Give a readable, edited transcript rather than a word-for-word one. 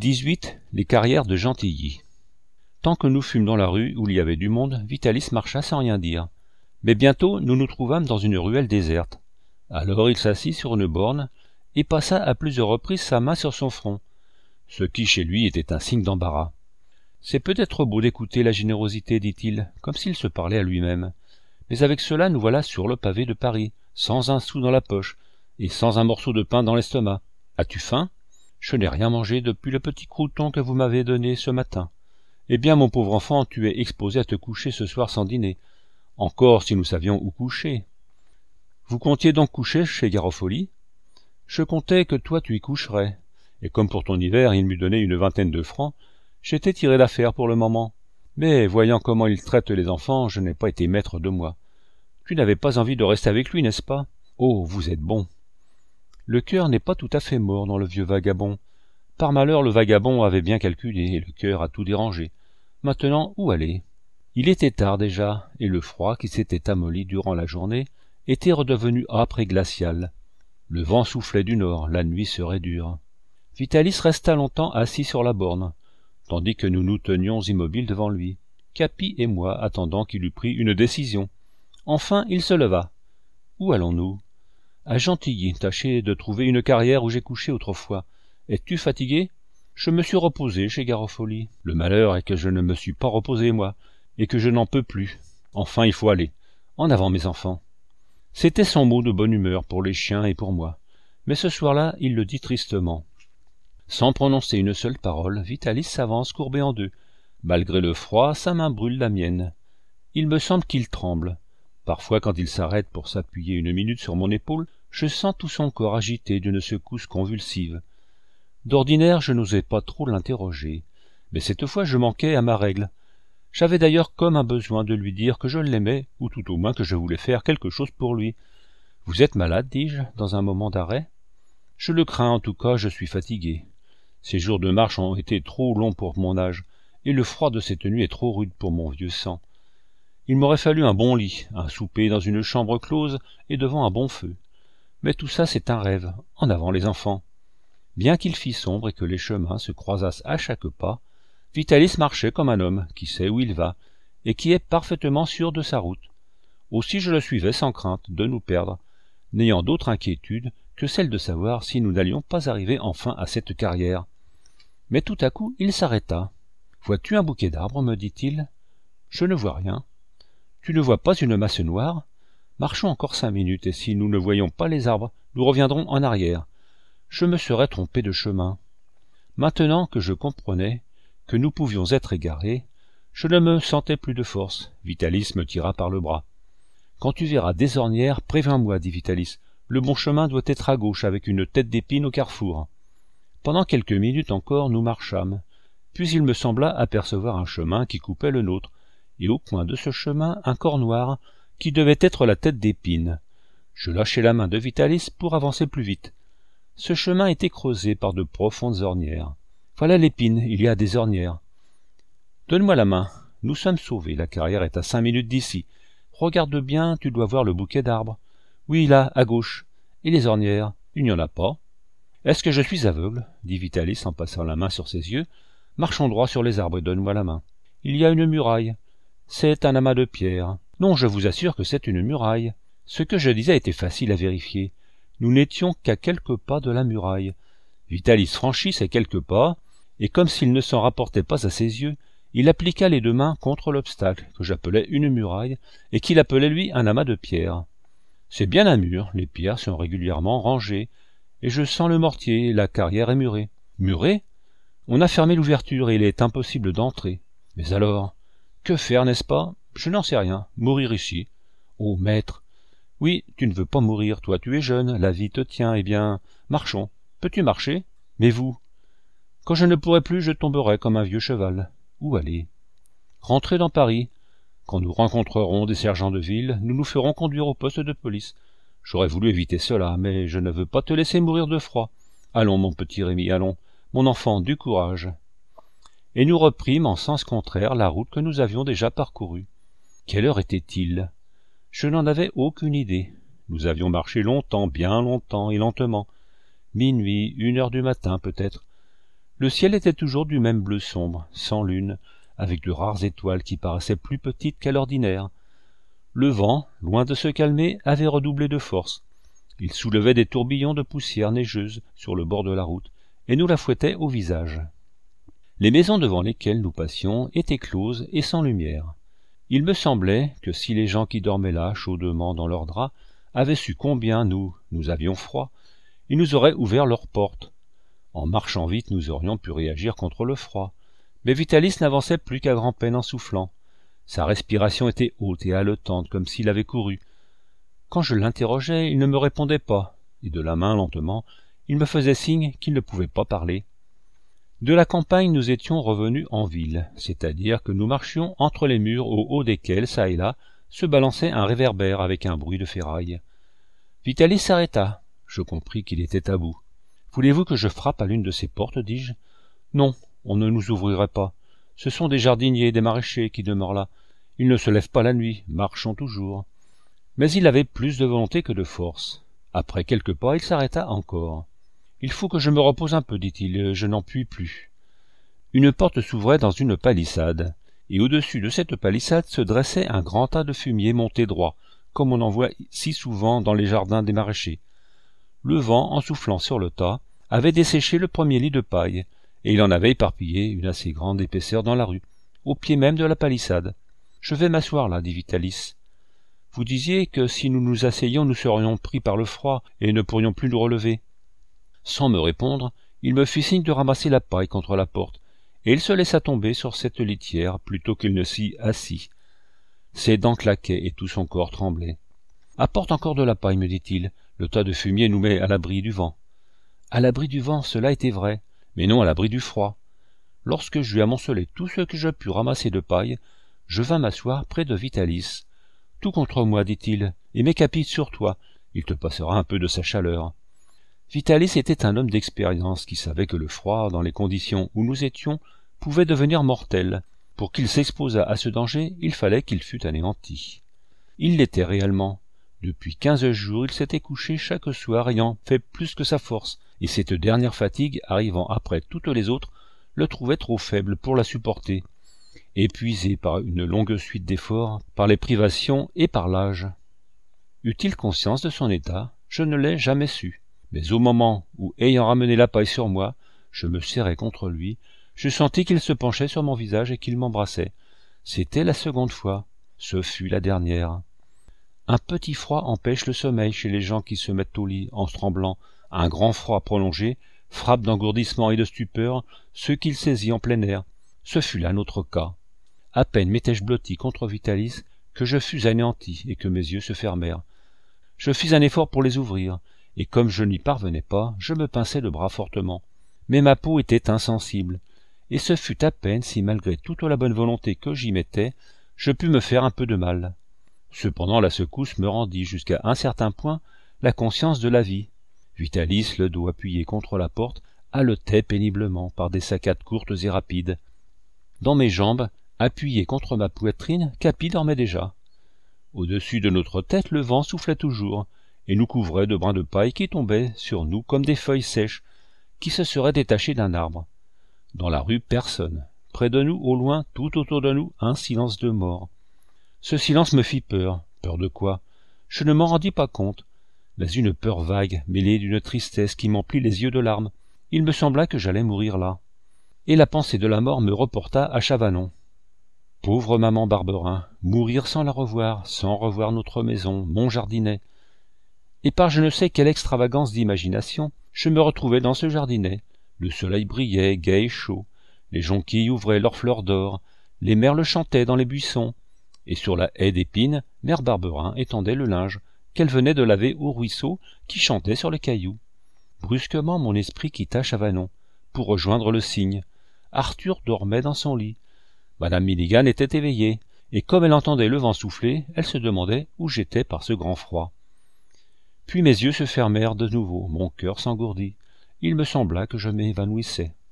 18. Les carrières de Gentilly. Tant que nous fûmes dans la rue où il y avait du monde, Vitalis marcha sans rien dire. Mais bientôt nous nous trouvâmes dans une ruelle déserte. Alors il s'assit sur une borne et passa à plusieurs reprises sa main sur son front, ce qui chez lui était un signe d'embarras. « C'est peut-être beau d'écouter la générosité, dit-il, comme s'il se parlait à lui-même. Mais avec cela nous voilà sur le pavé de Paris, sans un sou dans la poche, et sans un morceau de pain dans l'estomac. As-tu faim ? Je n'ai rien mangé depuis le petit crouton que vous m'avez donné ce matin. Eh bien, mon pauvre enfant, tu es exposé à te coucher ce soir sans dîner. Encore si nous savions où coucher. Vous comptiez donc coucher chez Garofoli ? Je comptais que toi tu y coucherais. Et comme pour ton hiver il m'eût donné une 20aine de francs, j'étais tiré d'affaire pour le moment. Mais voyant comment il traite les enfants, je n'ai pas été maître de moi. Tu n'avais pas envie de rester avec lui, n'est-ce pas ? Oh, vous êtes bon. Le cœur n'est pas tout à fait mort dans le vieux vagabond. Par malheur, le vagabond avait bien calculé, et le cœur a tout dérangé. Maintenant, où aller ? Il était tard déjà, et le froid, qui s'était amolli durant la journée, était redevenu âpre et glacial. Le vent soufflait du nord, la nuit serait dure. Vitalis resta longtemps assis sur la borne, tandis que nous nous tenions immobiles devant lui, Capi et moi attendant qu'il eût pris une décision. Enfin, il se leva. Où allons-nous ? À Gentilly, tâcher de trouver une carrière où j'ai couché autrefois. Es-tu fatigué ? Je me suis reposé chez Garofoli. Le malheur est que je ne me suis pas reposé, moi, et que je n'en peux plus. Enfin, il faut aller. En avant, mes enfants. C'était son mot de bonne humeur pour les chiens et pour moi. Mais ce soir-là, il le dit tristement. Sans prononcer une seule parole, Vitalis s'avance courbé en deux. Malgré le froid, sa main brûle la mienne. Il me semble qu'il tremble. Parfois, quand il s'arrête pour s'appuyer une minute sur mon épaule, je sens tout son corps agité d'une secousse convulsive. D'ordinaire, je n'osais pas trop l'interroger, mais cette fois je manquais à ma règle. J'avais d'ailleurs comme un besoin de lui dire que je l'aimais, ou tout au moins que je voulais faire quelque chose pour lui. « Vous êtes malade, dis-je, dans un moment d'arrêt ? » « Je le crains, en tout cas, je suis fatigué. Ces jours de marche ont été trop longs pour mon âge, et le froid de cette nuit est trop rude pour mon vieux sang. Il m'aurait fallu un bon lit, un souper dans une chambre close et devant un bon feu. Mais tout ça, c'est un rêve. En avant, les enfants. » Bien qu'il fît sombre et que les chemins se croisassent à chaque pas, Vitalis marchait comme un homme qui sait où il va et qui est parfaitement sûr de sa route. Aussi je le suivais sans crainte de nous perdre, n'ayant d'autre inquiétude que celle de savoir si nous n'allions pas arriver enfin à cette carrière. Mais tout à coup il s'arrêta. « Vois-tu un bouquet d'arbres ? Me dit-il. « Je ne vois rien. »« Tu ne vois pas une masse noire ? Marchons encore 5 minutes, et si nous ne voyons pas les arbres, nous reviendrons en arrière. Je me serais trompé de chemin. » Maintenant que je comprenais que nous pouvions être égarés, je ne me sentais plus de force. Vitalis me tira par le bras. « Quand tu verras des ornières, préviens-moi, dit Vitalis. Le bon chemin doit être à gauche, avec une tête d'épine au carrefour. » Pendant quelques minutes encore, nous marchâmes. Puis il me sembla apercevoir un chemin qui coupait le nôtre, et au coin de ce chemin, un corps noir, qui devait être la tête d'épine. Je lâchai la main de Vitalis pour avancer plus vite. Ce chemin était creusé par de profondes ornières. Voilà l'épine, il y a des ornières. Donne-moi la main. Nous sommes sauvés, la carrière est à 5 minutes d'ici. Regarde bien, tu dois voir le bouquet d'arbres. Oui, là, à gauche. Et les ornières, il n'y en a pas. Est-ce que je suis aveugle ? Dit Vitalis en passant la main sur ses yeux. Marchons droit sur les arbres et donne-moi la main. Il y a une muraille. C'est un amas de pierres. Non, je vous assure que c'est une muraille. Ce que je disais était facile à vérifier. Nous n'étions qu'à quelques pas de la muraille. Vitalis franchit ces quelques pas, et comme s'il ne s'en rapportait pas à ses yeux, il appliqua les 2 mains contre l'obstacle, que j'appelais une muraille, et qu'il appelait lui un amas de pierres. C'est bien un mur, les pierres sont régulièrement rangées, et je sens le mortier, la carrière est murée. Murée ? On a fermé l'ouverture et il est impossible d'entrer. Mais alors, que faire, n'est-ce pas ? Je n'en sais rien. Mourir ici. Oh, maître. Oui, tu ne veux pas mourir, toi tu es jeune, la vie te tient, eh bien, marchons. Peux-tu marcher ? Mais vous ? Quand je ne pourrai plus, je tomberai comme un vieux cheval. Où aller ? Rentrer dans Paris. Quand nous rencontrerons des sergents de ville, nous nous ferons conduire au poste de police. J'aurais voulu éviter cela, mais je ne veux pas te laisser mourir de froid. Allons, mon petit Rémi, allons. Mon enfant, du courage. Et nous reprîmes en sens contraire la route que nous avions déjà parcourue. Quelle heure était-il ? Je n'en avais aucune idée. Nous avions marché longtemps, bien longtemps et lentement. Minuit, 1 heure du matin peut-être. Le ciel était toujours du même bleu sombre, sans lune, avec de rares étoiles qui paraissaient plus petites qu'à l'ordinaire. Le vent, loin de se calmer, avait redoublé de force. Il soulevait des tourbillons de poussière neigeuse sur le bord de la route, et nous la fouettait au visage. Les maisons devant lesquelles nous passions étaient closes et sans lumière. Il me semblait que si les gens qui dormaient là, chaudement dans leurs draps, avaient su combien nous avions froid, ils nous auraient ouvert leurs portes. En marchant vite, nous aurions pu réagir contre le froid. Mais Vitalis n'avançait plus qu'à grand-peine en soufflant. Sa respiration était haute et haletante, comme s'il avait couru. Quand je l'interrogeais, il ne me répondait pas, et de la main, lentement, il me faisait signe qu'il ne pouvait pas parler. De la campagne, nous étions revenus en ville, c'est-à-dire que nous marchions entre les murs au haut desquels, çà et là, se balançait un réverbère avec un bruit de ferraille. Vitalis s'arrêta. Je compris qu'il était à bout. « Voulez-vous que je frappe à l'une de ces portes ?» dis-je. « Non, on ne nous ouvrirait pas. Ce sont des jardiniers, des maraîchers qui demeurent là. Ils ne se lèvent pas la nuit, marchons toujours. » Mais il avait plus de volonté que de force. Après quelques pas, il s'arrêta encore. « Il faut que je me repose un peu, dit-il, je n'en puis plus. » Une porte s'ouvrait dans une palissade, et au-dessus de cette palissade se dressait un grand tas de fumier monté droit, comme on en voit si souvent dans les jardins des maraîchers. Le vent, en soufflant sur le tas, avait desséché le premier lit de paille, et il en avait éparpillé une assez grande épaisseur dans la rue, au pied même de la palissade. « Je vais m'asseoir là, dit Vitalis. Vous disiez que si nous nous asseyions, nous serions pris par le froid et ne pourrions plus nous relever. » Sans me répondre, il me fit signe de ramasser la paille contre la porte, et il se laissa tomber sur cette litière plutôt qu'il ne s'y assit. Ses dents claquaient et tout son corps tremblait. « Apporte encore de la paille, me dit-il. Le tas de fumier nous met à l'abri du vent. » À l'abri du vent, cela était vrai, mais non à l'abri du froid. Lorsque j'eus amoncelé tout ce que je pus ramasser de paille, je vins m'asseoir près de Vitalis. « Tout contre moi, dit-il, et mes capites sur toi. Il te passera un peu de sa chaleur. » Vitalis était un homme d'expérience qui savait que le froid, dans les conditions où nous étions, pouvait devenir mortel. Pour qu'il s'exposât à ce danger, il fallait qu'il fût anéanti. Il l'était réellement. Depuis 15 jours, il s'était couché chaque soir ayant fait plus que sa force, et cette dernière fatigue, arrivant après toutes les autres, le trouvait trop faible pour la supporter, épuisé par une longue suite d'efforts, par les privations et par l'âge. Eut-il conscience de son état? Je ne l'ai jamais su. Mais au moment où, ayant ramené la paille sur moi, je me serrai contre lui, je sentis qu'il se penchait sur mon visage et qu'il m'embrassait. C'était la seconde fois. Ce fut la dernière. Un petit froid empêche le sommeil chez les gens qui se mettent au lit en tremblant. Un grand froid prolongé frappe d'engourdissement et de stupeur ceux qu'il saisit en plein air. Ce fut là notre cas. À peine m'étais-je blotti contre Vitalis que je fus anéanti et que mes yeux se fermèrent. Je fis un effort pour les ouvrir, et comme je n'y parvenais pas, je me pinçai le bras fortement. Mais ma peau était insensible, et ce fut à peine si, malgré toute la bonne volonté que j'y mettais, je pus me faire un peu de mal. Cependant la secousse me rendit jusqu'à un certain point la conscience de la vie. Vitalis, le dos appuyé contre la porte, haletait péniblement par des saccades courtes et rapides. Dans mes jambes, appuyé contre ma poitrine, Capi dormait déjà. Au-dessus de notre tête, le vent soufflait toujours, et nous couvrait de brins de paille qui tombaient sur nous comme des feuilles sèches, qui se seraient détachées d'un arbre. Dans la rue, personne. Près de nous, au loin, tout autour de nous, un silence de mort. Ce silence me fit peur. Peur de quoi? Je ne m'en rendis pas compte, mais une peur vague, mêlée d'une tristesse qui m'emplit les yeux de larmes. Il me sembla que j'allais mourir là. Et la pensée de la mort me reporta à Chavanon. Pauvre maman Barberin, mourir sans la revoir, sans revoir notre maison, mon jardinet. Et par je ne sais quelle extravagance d'imagination, je me retrouvai dans ce jardinet. Le soleil brillait, gai et chaud, les jonquilles ouvraient leurs fleurs d'or, les merles chantaient dans les buissons, et sur la haie d'épines, mère Barberin étendait le linge qu'elle venait de laver au ruisseau qui chantait sur les cailloux. Brusquement mon esprit quitta Chavanon, pour rejoindre le cygne. Arthur dormait dans son lit. Madame Milligan était éveillée, et comme elle entendait le vent souffler, elle se demandait où j'étais par ce grand froid. Puis mes yeux se fermèrent de nouveau, mon cœur s'engourdit. Il me sembla que je m'évanouissais.